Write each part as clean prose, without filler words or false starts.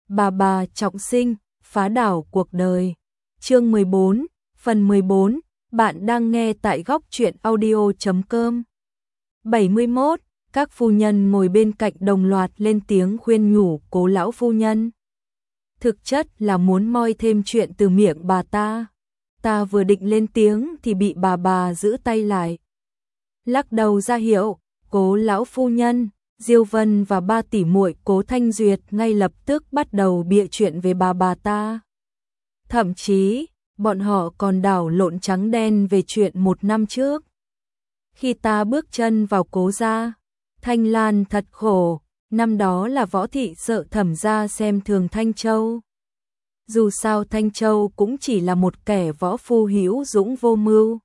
Bà trọng sinh, phá đảo cuộc đời. Chương 14, phần 14, bạn đang nghe tại góc truyện audio.com. 71, các phu nhân ngồi bên cạnh đồng loạt lên tiếng khuyên nhủ Cố lão phu nhân. Thực chất là muốn moi thêm chuyện từ miệng bà ta. Ta vừa định lên tiếng thì bị bà giữ tay lại. Lắc đầu ra hiệu, Cố lão phu nhân. Diêu Vân và ba tỷ muội Cố Thanh Duyệt ngay lập tức bắt đầu bịa chuyện về bà ta. Thậm chí, bọn họ còn đảo lộn trắng đen về chuyện 1 năm trước. Khi ta bước chân vào Cố gia, Thanh Lan thật khổ, năm đó là Võ thị sợ Thẩm gia xem thường Thanh Châu. Dù sao Thanh Châu cũng chỉ là một kẻ võ phu hữu dũng vô mưu,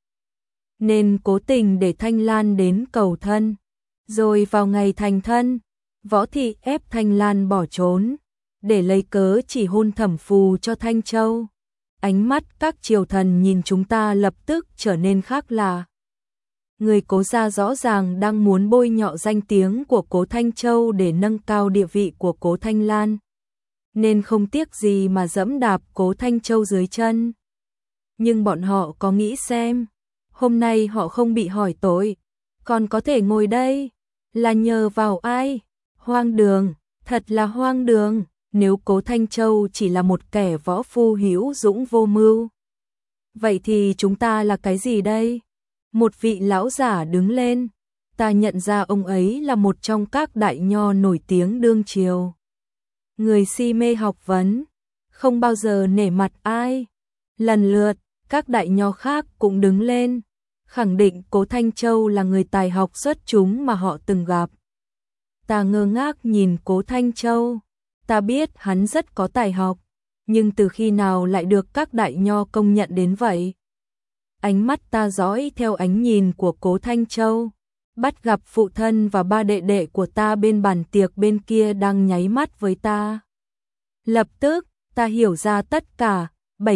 nên cố tình để Thanh Lan đến cầu thân. Rồi vào ngày thành thân, Võ thị ép Thanh Lan bỏ trốn, để lấy cớ chỉ hôn Thẩm Phù cho Thanh Châu. Ánh mắt các triều thần nhìn chúng ta lập tức trở nên khác lạ. Người Cố gia rõ ràng đang muốn bôi nhọ danh tiếng của Cố Thanh Châu để nâng cao địa vị của Cố Thanh Lan, nên không tiếc gì mà dẫm đạp Cố Thanh Châu dưới chân. Nhưng bọn họ có nghĩ xem, hôm nay họ không bị hỏi tội, còn có thể ngồi đây, là nhờ vào ai? Hoang đường, thật là hoang đường. Nếu Cố Thanh Châu chỉ là một kẻ võ phu hữu dũng vô mưu, vậy thì chúng ta là cái gì đây? Một vị lão giả đứng lên, ta nhận ra ông ấy là một trong các đại nho nổi tiếng đương triều. Người si mê học vấn, không bao giờ nể mặt ai. Lần lượt, các đại nho khác cũng đứng lên, khẳng định Cố Thanh Châu là người tài học xuất chúng mà họ từng gặp. Ta ngơ ngác nhìn Cố Thanh Châu, ta biết hắn rất có tài học, nhưng từ khi nào lại được các đại nho công nhận đến vậy? Ánh mắt ta dõi theo ánh nhìn của Cố Thanh Châu, bắt gặp phụ thân và ba đệ đệ của ta bên bàn tiệc bên kia đang nháy mắt với ta. Lập tức, ta hiểu ra tất cả.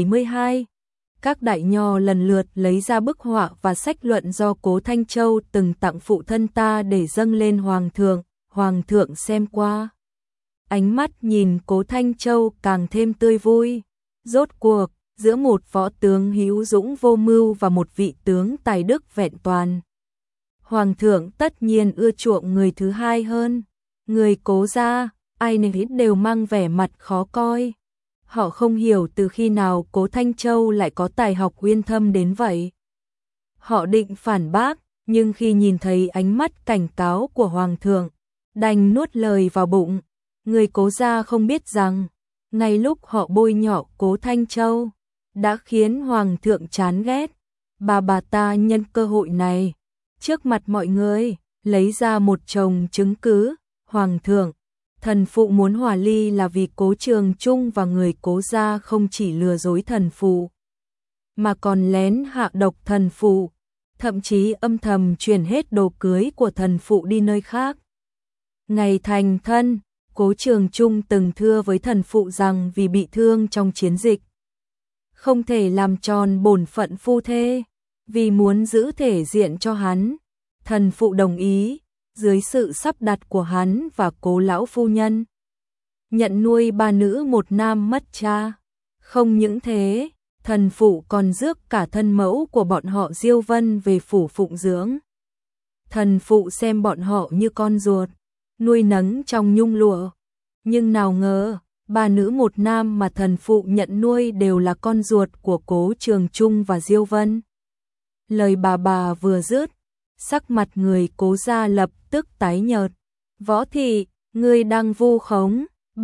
72. Các đại nho lần lượt lấy ra bức họa và sách luận do Cố Thanh Châu từng tặng phụ thân ta để dâng lên Hoàng thượng xem qua. Ánh mắt nhìn Cố Thanh Châu càng thêm tươi vui. Rốt cuộc, giữa một võ tướng hữu dũng vô mưu và một vị tướng tài đức vẹn toàn, Hoàng thượng tất nhiên ưa chuộng người thứ hai hơn. Người Cố gia, ai nấy đều mang vẻ mặt khó coi. Họ không hiểu từ khi nào Cố Thanh Châu lại có tài học uyên thâm đến vậy. Họ định phản bác, nhưng khi nhìn thấy ánh mắt cảnh cáo của Hoàng thượng, đành nuốt lời vào bụng. Người Cố gia không biết rằng, ngay lúc họ bôi nhọ Cố Thanh Châu, đã khiến Hoàng thượng chán ghét. Bà ta nhân cơ hội này, trước mặt mọi người, lấy ra một chồng chứng cứ. Hoàng thượng, thần phụ muốn hòa ly là vì Cố Trường Chung và người Cố gia không chỉ lừa dối thần phụ, mà còn lén hạ độc thần phụ, thậm chí âm thầm chuyển hết đồ cưới của thần phụ đi nơi khác. Ngày thành thân, Cố Trường Chung từng thưa với thần phụ rằng vì bị thương trong chiến dịch, không thể làm tròn bổn phận phu thê, vì muốn giữ thể diện cho hắn, thần phụ đồng ý, dưới sự sắp đặt của hắn và Cố lão phu nhân, nhận nuôi 3 nữ 1 nam mất cha. Không những thế, thần phụ còn rước cả thân mẫu của bọn họ Diêu Vân về phủ phụng dưỡng. Thần phụ xem bọn họ như con ruột, nuôi nấng trong nhung lụa. Nhưng nào ngờ, 3 nữ 1 nam mà thần phụ nhận nuôi đều là con ruột của Cố Trường Chung và Diêu Vân. Lời bà vừa dứt, sắc mặt người Cố gia lập tức tái nhợt. Võ thị, ngươi đang vu khống.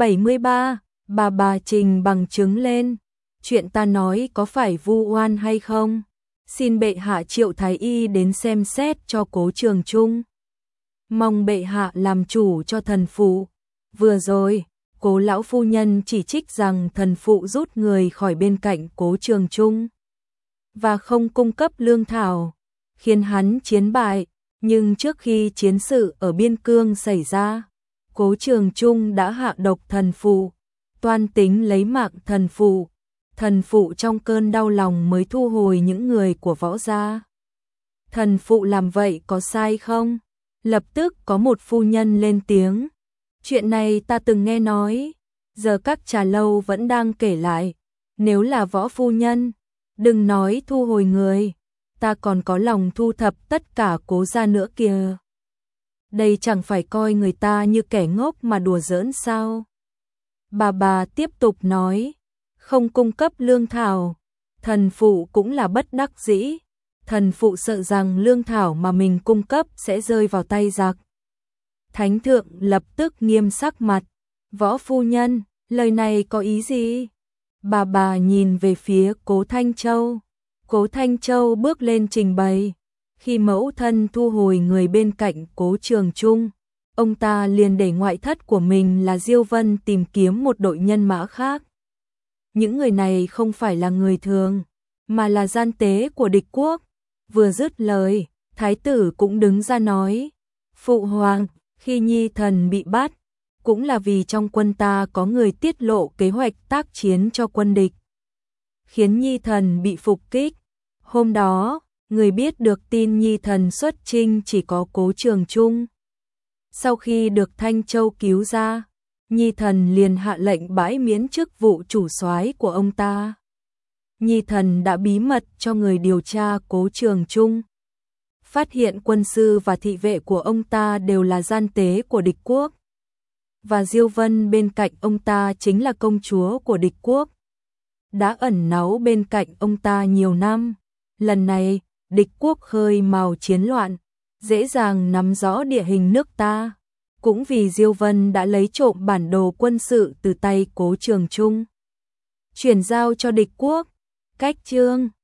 73. Bà trình bằng chứng lên. Chuyện ta nói có phải vu oan hay không? Xin bệ hạ triệu thái y đến xem xét cho Cố Trường Chung. Mong bệ hạ làm chủ cho thần phụ. Vừa rồi, Cố lão phu nhân chỉ trích rằng thần phụ rút người khỏi bên cạnh Cố Trường Chung và không cung cấp lương thảo, khiến hắn chiến bại. Nhưng trước khi chiến sự ở Biên Cương xảy ra, Cố Trường Chung đã hạ độc thần phụ, toan tính lấy mạng thần phụ. Thần phụ trong cơn đau lòng mới thu hồi những người của Võ gia. Thần phụ làm vậy có sai không? Lập tức có một phu nhân lên tiếng. Chuyện này ta từng nghe nói, Giờ các trà lâu vẫn đang kể lại, nếu là Võ phu nhân, đừng nói thu hồi người, ta còn có lòng thu thập tất cả Cố gia nữa kìa. Đây chẳng phải coi người ta như kẻ ngốc mà đùa giỡn sao? Bà tiếp tục nói, không cung cấp lương thảo, thần phụ cũng là bất đắc dĩ, thần phụ sợ rằng lương thảo mà mình cung cấp sẽ rơi vào tay giặc. Thánh thượng lập tức nghiêm sắc mặt, Võ phu nhân, lời này có ý gì? Bà nhìn về phía Cố Thanh Châu. Cố Thanh Châu bước lên trình bày, khi mẫu thân thu hồi người bên cạnh Cố Trường Trung, ông ta liền để ngoại thất của mình là Diêu Vân tìm kiếm một đội nhân mã khác. Những người này không phải là người thường, mà là gian tế của địch quốc. Vừa dứt lời, thái tử cũng đứng ra nói, phụ hoàng, khi nhi thần bị bắt, cũng là vì trong quân ta có người tiết lộ kế hoạch tác chiến cho quân địch, khiến nhi thần bị phục kích. Hôm đó, người biết được tin nhi thần xuất chinh chỉ có Cố Trường Trung. Sau khi được Thanh Châu cứu ra, nhi thần liền hạ lệnh bãi miễn chức vụ chủ soái của ông ta. Nhi thần đã bí mật cho người điều tra Cố Trường Trung, phát hiện quân sư và thị vệ của ông ta đều là gian tế của địch quốc, và Diêu Vân bên cạnh ông ta chính là công chúa của địch quốc, đã ẩn náu bên cạnh ông ta nhiều năm. Lần này, địch quốc khơi mào chiến loạn, dễ dàng nắm rõ địa hình nước ta, cũng vì Diêu Vân đã lấy trộm bản đồ quân sự từ tay Cố Trường Trung, chuyển giao cho địch quốc. Cách chương